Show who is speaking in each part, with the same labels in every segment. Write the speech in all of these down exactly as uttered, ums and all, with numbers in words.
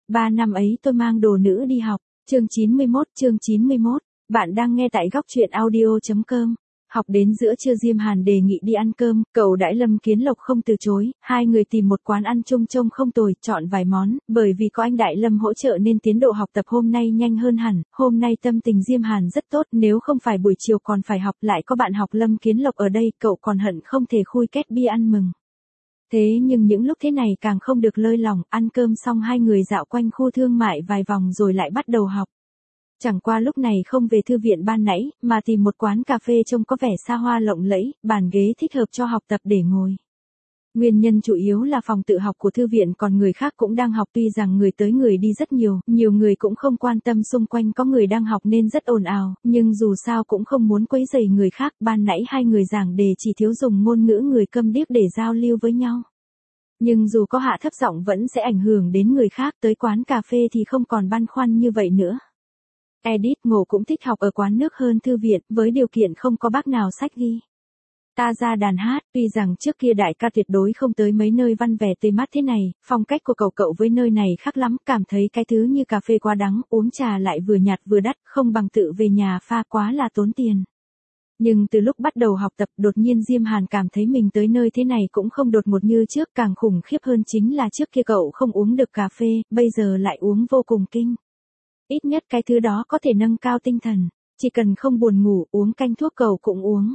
Speaker 1: Ba năm ấy tôi mang đồ nữ đi học. Chương chín mươi mốt, chương chín mươi mốt. Bạn đang nghe tại góc truyện audio chấm com. Học đến giữa trưa Diêm Hàn đề nghị đi ăn cơm, cậu đãi Lâm Kiến Lộc không từ chối, hai người tìm một quán ăn chung trông không tồi, chọn vài món, bởi vì có anh Đại Lâm hỗ trợ nên tiến độ học tập hôm nay nhanh hơn hẳn, hôm nay tâm tình Diêm Hàn rất tốt, nếu không phải buổi chiều còn phải học lại có bạn học Lâm Kiến Lộc ở đây, cậu còn hận không thể khui két bia ăn mừng. Thế nhưng những lúc thế này càng không được lơi lỏng, ăn cơm xong hai người dạo quanh khu thương mại vài vòng rồi lại bắt đầu học. Chẳng qua lúc này không về thư viện ban nãy, mà tìm một quán cà phê trông có vẻ xa hoa lộng lẫy, bàn ghế thích hợp cho học tập để ngồi. Nguyên nhân chủ yếu là phòng tự học của thư viện còn người khác cũng đang học, tuy rằng người tới người đi rất nhiều, nhiều người cũng không quan tâm xung quanh có người đang học nên rất ồn ào, nhưng dù sao cũng không muốn quấy rầy người khác, ban nãy hai người giảng đề chỉ thiếu dùng ngôn ngữ người câm điếc để giao lưu với nhau. Nhưng dù có hạ thấp giọng vẫn sẽ ảnh hưởng đến người khác, tới quán cà phê thì không còn băn khoăn như vậy nữa. Edith Ngộ cũng thích học ở quán nước hơn thư viện, với điều kiện không có bác nào sách ghi. Ta ra đàn hát, tuy rằng trước kia đại ca tuyệt đối không tới mấy nơi văn vẻ tươi mát thế này, phong cách của cậu cậu với nơi này khác lắm, cảm thấy cái thứ như cà phê quá đắng, uống trà lại vừa nhạt vừa đắt, không bằng tự về nhà pha, quá là tốn tiền. Nhưng từ lúc bắt đầu học tập đột nhiên Diêm Hàn cảm thấy mình tới nơi thế này cũng không đột ngột như trước, càng khủng khiếp hơn chính là trước kia cậu không uống được cà phê, bây giờ lại uống vô cùng kinh. Ít nhất cái thứ đó có thể nâng cao tinh thần, chỉ cần không buồn ngủ uống canh thuốc cậu cũng uống.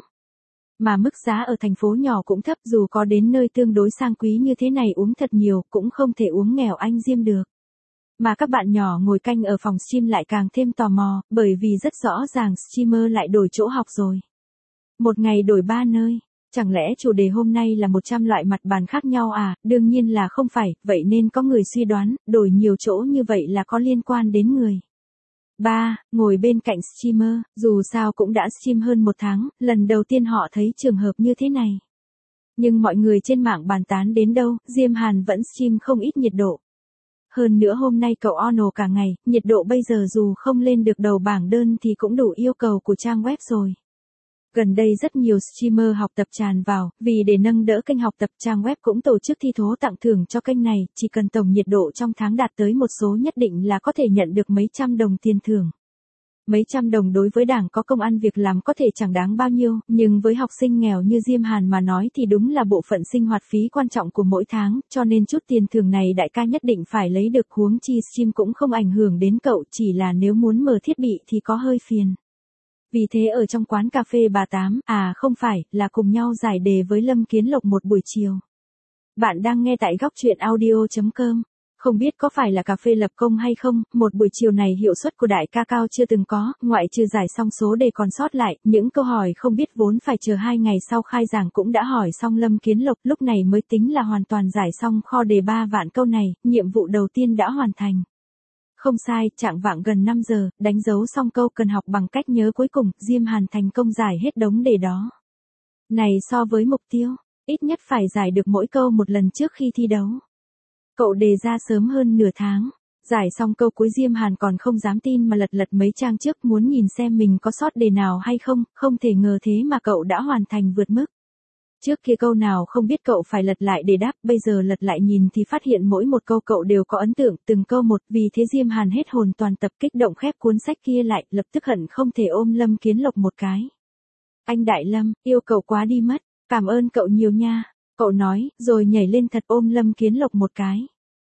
Speaker 1: Mà mức giá ở thành phố nhỏ cũng thấp, dù có đến nơi tương đối sang quý như thế này uống thật nhiều cũng không thể uống nghèo anh Diêm được. Mà các bạn nhỏ ngồi canh ở phòng stream lại càng thêm tò mò, bởi vì rất rõ ràng streamer lại đổi chỗ học rồi. Một ngày đổi ba nơi. Chẳng lẽ chủ đề hôm nay là một trăm loại mặt bàn khác nhau à? Đương nhiên là không phải, vậy nên có người suy đoán, đổi nhiều chỗ như vậy là có liên quan đến người. ba. Ngồi bên cạnh streamer, dù sao cũng đã stream hơn một tháng, lần đầu tiên họ thấy trường hợp như thế này. Nhưng mọi người trên mạng bàn tán đến đâu, Diêm Hàn vẫn stream không ít nhiệt độ. Hơn nữa hôm nay cậu ono cả ngày, nhiệt độ bây giờ dù không lên được đầu bảng đơn thì cũng đủ yêu cầu của trang web rồi. Gần đây rất nhiều streamer học tập tràn vào, vì để nâng đỡ kênh học tập trang web cũng tổ chức thi thố tặng thưởng cho kênh này, chỉ cần tổng nhiệt độ trong tháng đạt tới một số nhất định là có thể nhận được mấy trăm đồng tiền thưởng. Mấy trăm đồng đối với đảng có công ăn việc làm có thể chẳng đáng bao nhiêu, nhưng với học sinh nghèo như Diêm Hàn mà nói thì đúng là bộ phận sinh hoạt phí quan trọng của mỗi tháng, cho nên chút tiền thưởng này đại ca nhất định phải lấy được, huống chi stream cũng không ảnh hưởng đến cậu, chỉ là nếu muốn mở thiết bị thì có hơi phiền. Vì thế ở trong quán cà phê bà Tám, à không phải, là cùng nhau giải đề với Lâm Kiến Lộc một buổi chiều. Bạn đang nghe tại góc truyện audio chấm com. Không biết có phải là cà phê lập công hay không, một buổi chiều này hiệu suất của đại ca cao chưa từng có, ngoại trừ giải xong số đề còn sót lại, những câu hỏi không biết vốn phải chờ hai ngày sau khai giảng cũng đã hỏi xong Lâm Kiến Lộc, lúc này mới tính là hoàn toàn giải xong kho đề ba vạn câu này, nhiệm vụ đầu tiên đã hoàn thành. Không sai, trạng vạng gần năm giờ, đánh dấu xong câu cần học bằng cách nhớ cuối cùng, Diêm Hàn thành công giải hết đống đề đó. Này so với mục tiêu, ít nhất phải giải được mỗi câu một lần trước khi thi đấu. Cậu đề ra sớm hơn nửa tháng. Giải xong câu cuối Diêm Hàn còn không dám tin mà lật lật mấy trang trước muốn nhìn xem mình có sót đề nào hay không, không thể ngờ thế mà cậu đã hoàn thành vượt mức. Trước kia câu nào không biết cậu phải lật lại để đáp, bây giờ lật lại nhìn thì phát hiện mỗi một câu cậu đều có ấn tượng, từng câu một, vì thế Diêm Hàn hết hồn toàn tập, kích động khép cuốn sách kia lại, lập tức hận không thể ôm Lâm Kiến Lộc một cái. Anh Đại Lâm, yêu cậu quá đi mất, cảm ơn cậu nhiều nha, cậu nói, rồi nhảy lên thật ôm Lâm Kiến Lộc một cái.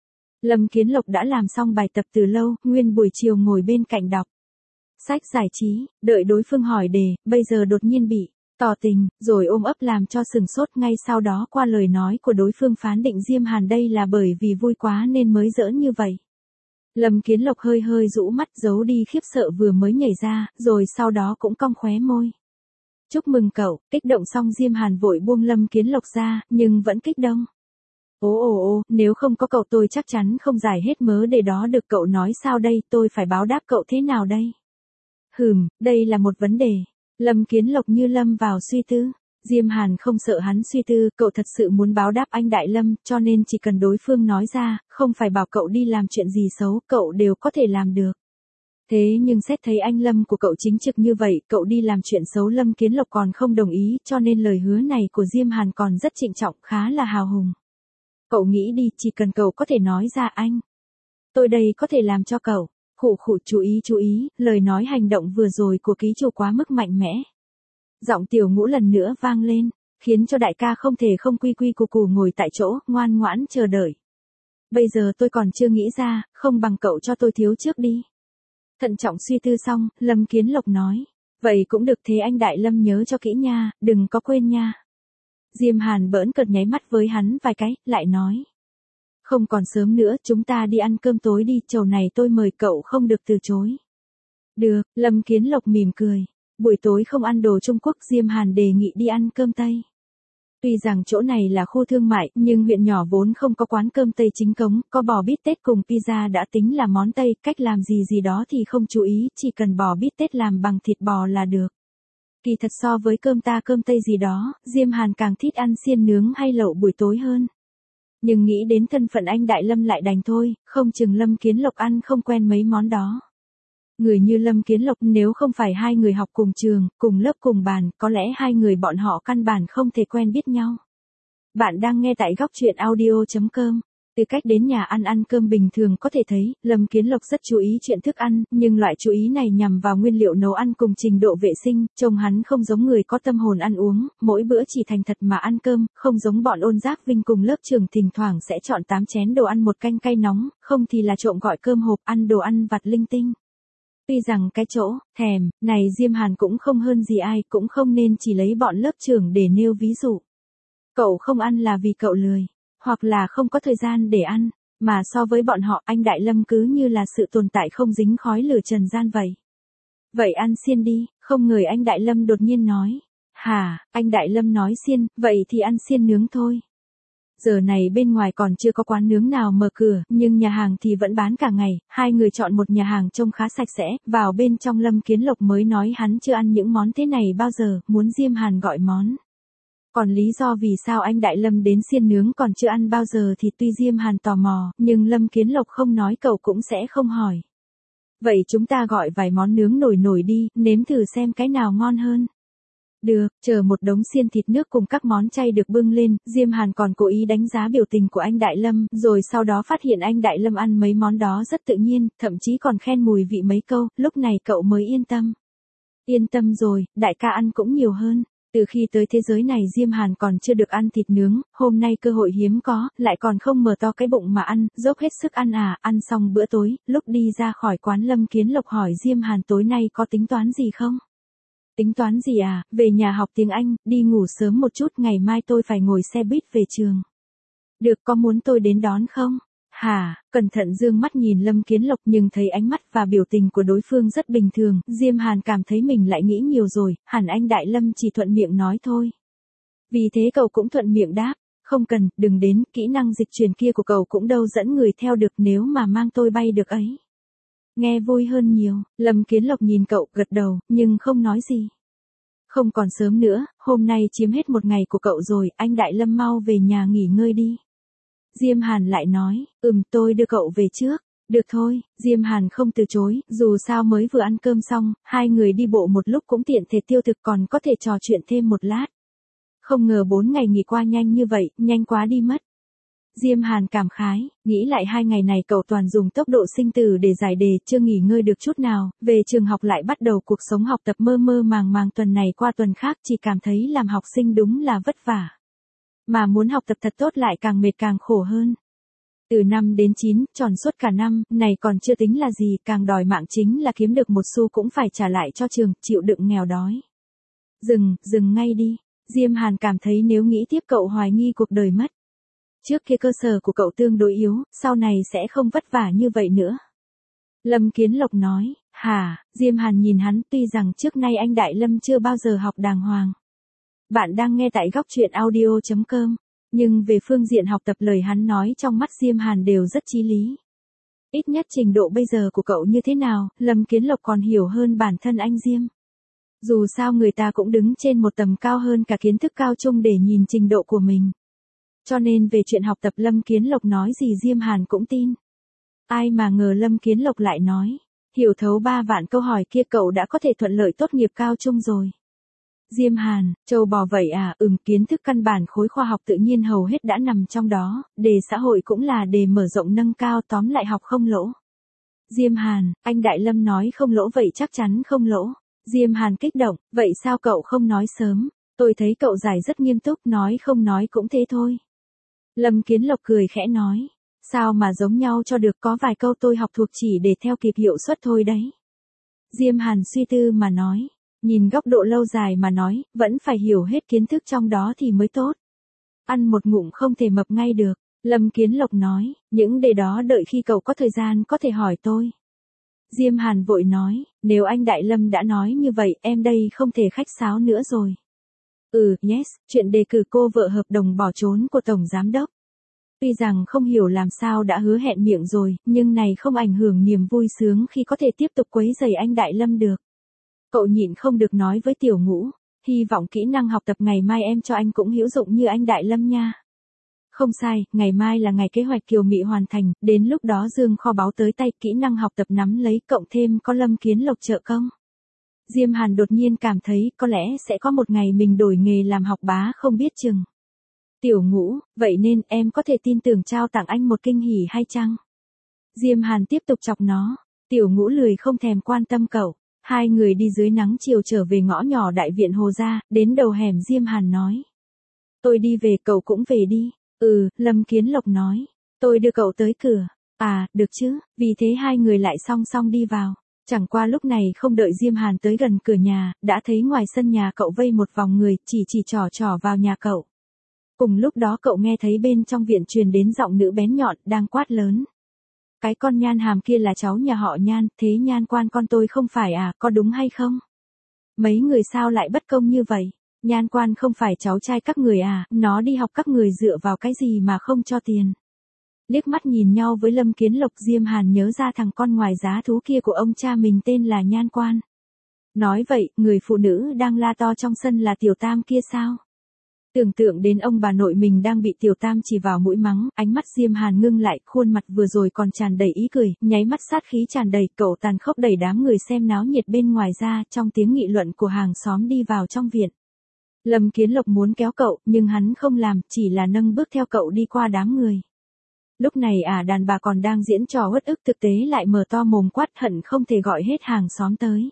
Speaker 1: Lâm Kiến Lộc đã làm xong bài tập từ lâu, nguyên buổi chiều ngồi bên cạnh đọc sách giải trí, đợi đối phương hỏi đề, bây giờ đột nhiên bị tỏ tình, rồi ôm ấp làm cho sừng sốt, ngay sau đó qua lời nói của đối phương phán định Diêm Hàn đây là bởi vì vui quá nên mới giỡn như vậy. Lâm Kiến Lộc hơi hơi rũ mắt giấu đi khiếp sợ vừa mới nhảy ra, rồi sau đó cũng cong khóe môi. Chúc mừng cậu, kích động xong Diêm Hàn vội buông Lâm Kiến Lộc ra, nhưng vẫn kích động. Ồ ồ ồ, nếu không có cậu tôi chắc chắn không giải hết mớ đề đó được, cậu nói sao đây, tôi phải báo đáp cậu thế nào đây? Hừm, đây là một vấn đề. Lâm Kiến Lộc như lâm vào suy tư. Diêm Hàn không sợ hắn suy tư, cậu thật sự muốn báo đáp anh Đại Lâm, cho nên chỉ cần đối phương nói ra, không phải bảo cậu đi làm chuyện gì xấu, cậu đều có thể làm được. Thế nhưng xét thấy anh Lâm của cậu chính trực như vậy, cậu đi làm chuyện xấu Lâm Kiến Lộc còn không đồng ý, cho nên lời hứa này của Diêm Hàn còn rất trịnh trọng, khá là hào hùng. Cậu nghĩ đi, chỉ cần cậu có thể nói ra anh Tôi đây có thể làm cho cậu. Khụ khụ, chú ý chú ý, lời nói hành động vừa rồi của ký chủ quá mức mạnh mẽ. Giọng Tiểu Ngũ lần nữa vang lên, khiến cho đại ca không thể không quy quy củ củ ngồi tại chỗ, ngoan ngoãn chờ đợi. Bây giờ tôi còn chưa nghĩ ra, không bằng cậu cho tôi thiếu trước đi. Thận trọng suy tư xong, Lâm Kiến Lộc nói. Vậy cũng được, thế anh Đại Lâm nhớ cho kỹ nha, đừng có quên nha. Diêm Hàn bỡn cợt nháy mắt với hắn vài cái, lại nói. Không còn sớm nữa, chúng ta đi ăn cơm tối đi, chầu này tôi mời cậu không được từ chối. Được, Lâm Kiến Lộc mỉm cười. Buổi tối không ăn đồ Trung Quốc, Diêm Hàn đề nghị đi ăn cơm Tây. Tuy rằng chỗ này là khu thương mại, nhưng huyện nhỏ vốn không có quán cơm Tây chính cống, có bò bít tết cùng pizza đã tính là món Tây, cách làm gì gì đó thì không chú ý, chỉ cần bò bít tết làm bằng thịt bò là được. Kỳ thật so với cơm ta cơm Tây gì đó, Diêm Hàn càng thích ăn xiên nướng hay lẩu buổi tối hơn. Nhưng nghĩ đến thân phận anh Đại Lâm lại đành thôi, không chừng Lâm Kiến Lộc ăn không quen mấy món đó. Người như Lâm Kiến Lộc nếu không phải hai người học cùng trường, cùng lớp cùng bàn, có lẽ hai người bọn họ căn bản không thể quen biết nhau. Bạn đang nghe tại góc truyện audio chấm com. Từ cách đến nhà ăn ăn cơm bình thường có thể thấy, Lâm Kiến Lộc rất chú ý chuyện thức ăn, nhưng loại chú ý này nhằm vào nguyên liệu nấu ăn cùng trình độ vệ sinh, trông hắn không giống người có tâm hồn ăn uống, mỗi bữa chỉ thành thật mà ăn cơm, không giống bọn Ôn Giác Vinh cùng lớp trường thỉnh thoảng sẽ chọn tám chén đồ ăn một canh cay nóng, không thì là trộm gọi cơm hộp ăn đồ ăn vặt linh tinh. Tuy rằng cái chỗ, thèm, này Diêm Hàn cũng không hơn gì ai, cũng không nên chỉ lấy bọn lớp trưởng để nêu ví dụ. Cậu không ăn là vì cậu lười, hoặc là không có thời gian để ăn, mà so với bọn họ anh Đại Lâm cứ như là sự tồn tại không dính khói lửa trần gian vậy. Vậy ăn xiên đi, không ngờ anh Đại Lâm đột nhiên nói. Hả, anh Đại Lâm nói xiên, vậy thì ăn xiên nướng thôi. Giờ này bên ngoài còn chưa có quán nướng nào mở cửa, nhưng nhà hàng thì vẫn bán cả ngày, hai người chọn một nhà hàng trông khá sạch sẽ, vào bên trong Lâm Kiến Lộc mới nói hắn chưa ăn những món thế này bao giờ, muốn Diêm Hàn gọi món. Còn lý do vì sao anh Đại Lâm đến xiên nướng còn chưa ăn bao giờ thì tuy Diêm Hàn tò mò, nhưng Lâm Kiến Lộc không nói cậu cũng sẽ không hỏi. Vậy chúng ta gọi vài món nướng nổi nổi đi, nếm thử xem cái nào ngon hơn. Được, chờ một đống xiên thịt nước cùng các món chay được bưng lên, Diêm Hàn còn cố ý đánh giá biểu tình của anh Đại Lâm, rồi sau đó phát hiện anh Đại Lâm ăn mấy món đó rất tự nhiên, thậm chí còn khen mùi vị mấy câu, lúc này cậu mới yên tâm. Yên tâm rồi, đại ca ăn cũng nhiều hơn. Từ khi tới thế giới này Diêm Hàn còn chưa được ăn thịt nướng, hôm nay cơ hội hiếm có, lại còn không mở to cái bụng mà ăn, dốc hết sức ăn à, ăn xong bữa tối, lúc đi ra khỏi quán Lâm Kiến Lộc hỏi Diêm Hàn tối nay có tính toán gì không? Tính toán gì à, về nhà học tiếng Anh, đi ngủ sớm một chút, ngày mai tôi phải ngồi xe buýt về trường. Được, có muốn tôi đến đón không? Hả, cẩn thận dương mắt nhìn Lâm Kiến Lộc nhưng thấy ánh mắt và biểu tình của đối phương rất bình thường, Diêm Hàn cảm thấy mình lại nghĩ nhiều rồi, hẳn anh Đại Lâm chỉ thuận miệng nói thôi. Vì thế cậu cũng thuận miệng đáp, không cần, đừng đến, kỹ năng dịch chuyển kia của cậu cũng đâu dẫn người theo được nếu mà mang tôi bay được ấy. Nghe vui hơn nhiều, Lâm Kiến Lộc nhìn cậu gật đầu, nhưng không nói gì. Không còn sớm nữa, hôm nay chiếm hết một ngày của cậu rồi, anh Đại Lâm mau về nhà nghỉ ngơi đi. Diêm Hàn lại nói, ừm tôi đưa cậu về trước. Được thôi, Diêm Hàn không từ chối, dù sao mới vừa ăn cơm xong, hai người đi bộ một lúc cũng tiện thể tiêu thực còn có thể trò chuyện thêm một lát. Không ngờ bốn ngày nghỉ qua nhanh như vậy, nhanh quá đi mất. Diêm Hàn cảm khái, nghĩ lại hai ngày này cậu toàn dùng tốc độ sinh tử để giải đề, chưa nghỉ ngơi được chút nào, về trường học lại bắt đầu cuộc sống học tập mơ mơ màng màng tuần này qua tuần khác chỉ cảm thấy làm học sinh đúng là vất vả. Mà muốn học tập thật tốt lại càng mệt càng khổ hơn. Từ năm đến chín, tròn suốt cả năm, này còn chưa tính là gì, càng đòi mạng chính là kiếm được một xu cũng phải trả lại cho trường, chịu đựng nghèo đói. Dừng, dừng ngay đi. Diêm Hàn cảm thấy nếu nghĩ tiếp cậu hoài nghi cuộc đời mất. Trước kia cơ sở của cậu tương đối yếu, sau này sẽ không vất vả như vậy nữa. Lâm Kiến Lộc nói, hả, Diêm Hàn nhìn hắn tuy rằng trước nay anh Đại Lâm chưa bao giờ học đàng hoàng. Bạn đang nghe tại góc truyện audio chấm com, nhưng về phương diện học tập lời hắn nói trong mắt Diêm Hàn đều rất chí lý. Ít nhất trình độ bây giờ của cậu như thế nào, Lâm Kiến Lộc còn hiểu hơn bản thân anh Diêm. Dù sao người ta cũng đứng trên một tầm cao hơn cả kiến thức cao trung để nhìn trình độ của mình. Cho nên về chuyện học tập Lâm Kiến Lộc nói gì Diêm Hàn cũng tin. Ai mà ngờ Lâm Kiến Lộc lại nói, hiểu thấu ba vạn câu hỏi kia cậu đã có thể thuận lợi tốt nghiệp cao trung rồi. Diêm Hàn, châu bò vậy à, ừm, kiến thức căn bản khối khoa học tự nhiên hầu hết đã nằm trong đó, đề xã hội cũng là đề mở rộng nâng cao, tóm lại học không lỗ. Diêm Hàn, anh Đại Lâm nói không lỗ vậy chắc chắn không lỗ. Diêm Hàn kích động, vậy sao cậu không nói sớm, tôi thấy cậu giải rất nghiêm túc, nói không nói cũng thế thôi. Lâm Kiến Lộc cười khẽ nói, sao mà giống nhau cho được, có vài câu tôi học thuộc chỉ để theo kịp hiệu suất thôi đấy. Diêm Hàn suy tư mà nói, nhìn góc độ lâu dài mà nói, vẫn phải hiểu hết kiến thức trong đó thì mới tốt. Ăn một ngụm không thể mập ngay được. Lâm Kiến Lộc nói, những đề đó đợi khi cậu có thời gian có thể hỏi tôi. Diêm Hàn vội nói, nếu anh Đại Lâm đã nói như vậy, em đây không thể khách sáo nữa rồi. Ừ, yes, chuyện đề cử cô vợ hợp đồng bỏ trốn của Tổng Giám Đốc. Tuy rằng không hiểu làm sao đã hứa hẹn miệng rồi, nhưng này không ảnh hưởng niềm vui sướng khi có thể tiếp tục quấy rầy anh Đại Lâm được. Cậu nhịn không được nói với Tiểu Ngũ, hy vọng kỹ năng học tập ngày mai em cho anh cũng hữu dụng như anh Đại Lâm nha. Không sai, ngày mai là ngày kế hoạch Kiều Mị hoàn thành, đến lúc đó dương kho báu tới tay, kỹ năng học tập nắm lấy, cộng thêm có Lâm Kiến Lộc trợ công. Diêm Hàn đột nhiên cảm thấy có lẽ sẽ có một ngày mình đổi nghề làm học bá không biết chừng. Tiểu Ngũ, vậy nên em có thể tin tưởng trao tặng anh một kinh hỉ hay chăng? Diêm Hàn tiếp tục chọc nó, Tiểu Ngũ lười không thèm quan tâm cậu. Hai người đi dưới nắng chiều trở về ngõ nhỏ đại viện Hồ gia, đến đầu hẻm Diêm Hàn nói. Tôi đi về, cậu cũng về đi. Ừ, Lâm Kiến Lộc nói. Tôi đưa cậu tới cửa. À, được chứ, vì thế hai người lại song song đi vào. Chẳng qua lúc này không đợi Diêm Hàn tới gần cửa nhà, đã thấy ngoài sân nhà cậu vây một vòng người, chỉ chỉ trò trò vào nhà cậu. Cùng lúc đó cậu nghe thấy bên trong viện truyền đến giọng nữ bén nhọn, đang quát lớn. Cái con Nhan Hàm kia là cháu nhà họ Nhan, thế Nhan Quan con tôi không phải à, có đúng hay không? Mấy người sao lại bất công như vậy? Nhan Quan không phải cháu trai các người à, nó đi học các người dựa vào cái gì mà không cho tiền? Liếc mắt nhìn nhau với Lâm Kiến Lộc, Diêm Hàn nhớ ra thằng con ngoài giá thú kia của ông cha mình tên là Nhan Quan. Nói vậy, người phụ nữ đang la to trong sân là Tiểu Tam kia sao? Tưởng tượng đến ông bà nội mình đang bị Tiểu Tam chỉ vào mũi mắng, ánh mắt Diêm Hàn ngưng lại, khuôn mặt vừa rồi còn tràn đầy ý cười, nháy mắt sát khí tràn đầy, cậu tàn khốc đẩy đám người xem náo nhiệt bên ngoài ra, trong tiếng nghị luận của hàng xóm đi vào trong viện. Lâm Kiến Lộc muốn kéo cậu, nhưng hắn không làm, chỉ là nâng bước theo cậu đi qua đám người. Lúc này à đàn bà còn đang diễn trò uất ức, thực tế lại mở to mồm quát hận không thể gọi hết hàng xóm tới.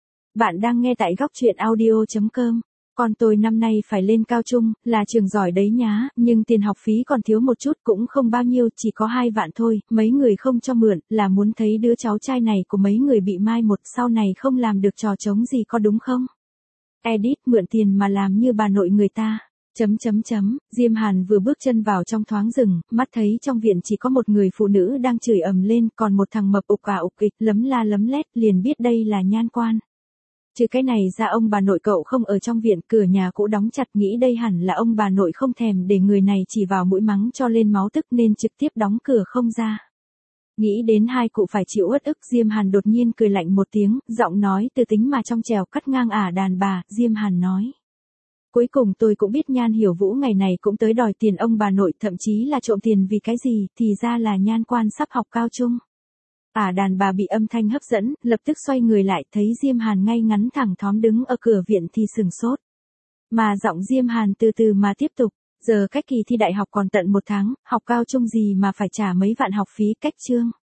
Speaker 1: Bạn đang nghe tại góc truyện audio chấm com. Con tôi năm nay phải lên cao trung, là trường giỏi đấy nhá, nhưng tiền học phí còn thiếu một chút, cũng không bao nhiêu, chỉ có hai vạn thôi, mấy người không cho mượn, là muốn thấy đứa cháu trai này của mấy người bị mai một, sau này không làm được trò trống gì có đúng không? Edit, mượn tiền mà làm như bà nội người ta. Chấm chấm chấm, Diêm Hàn vừa bước chân vào trong thoáng rừng, mắt thấy trong viện chỉ có một người phụ nữ đang chửi ầm lên, còn một thằng mập ục ả ục ịch, lấm la lấm lét, liền biết đây là Nhan Quan. Trừ cái này ra ông bà nội cậu không ở trong viện, cửa nhà cũ đóng chặt, nghĩ đây hẳn là ông bà nội không thèm để người này chỉ vào mũi mắng cho lên máu tức nên trực tiếp đóng cửa không ra. Nghĩ đến hai cụ phải chịu uất ức, Diêm Hàn đột nhiên cười lạnh một tiếng, giọng nói từ tính mà trong trèo cắt ngang ả đàn bà, Diêm Hàn nói. Cuối cùng tôi cũng biết Nhan Hiểu Vũ ngày này cũng tới đòi tiền ông bà nội, thậm chí là trộm tiền vì cái gì, thì ra là Nhan Quan sắp học cao trung. Ả đàn bà bị âm thanh hấp dẫn, lập tức xoay người lại, thấy Diêm Hàn ngay ngắn thẳng thóm đứng ở cửa viện thì sừng sốt. Mà giọng Diêm Hàn từ từ mà tiếp tục, giờ cách kỳ thi đại học còn tận một tháng, học cao trung gì mà phải trả mấy vạn học phí, cách chương.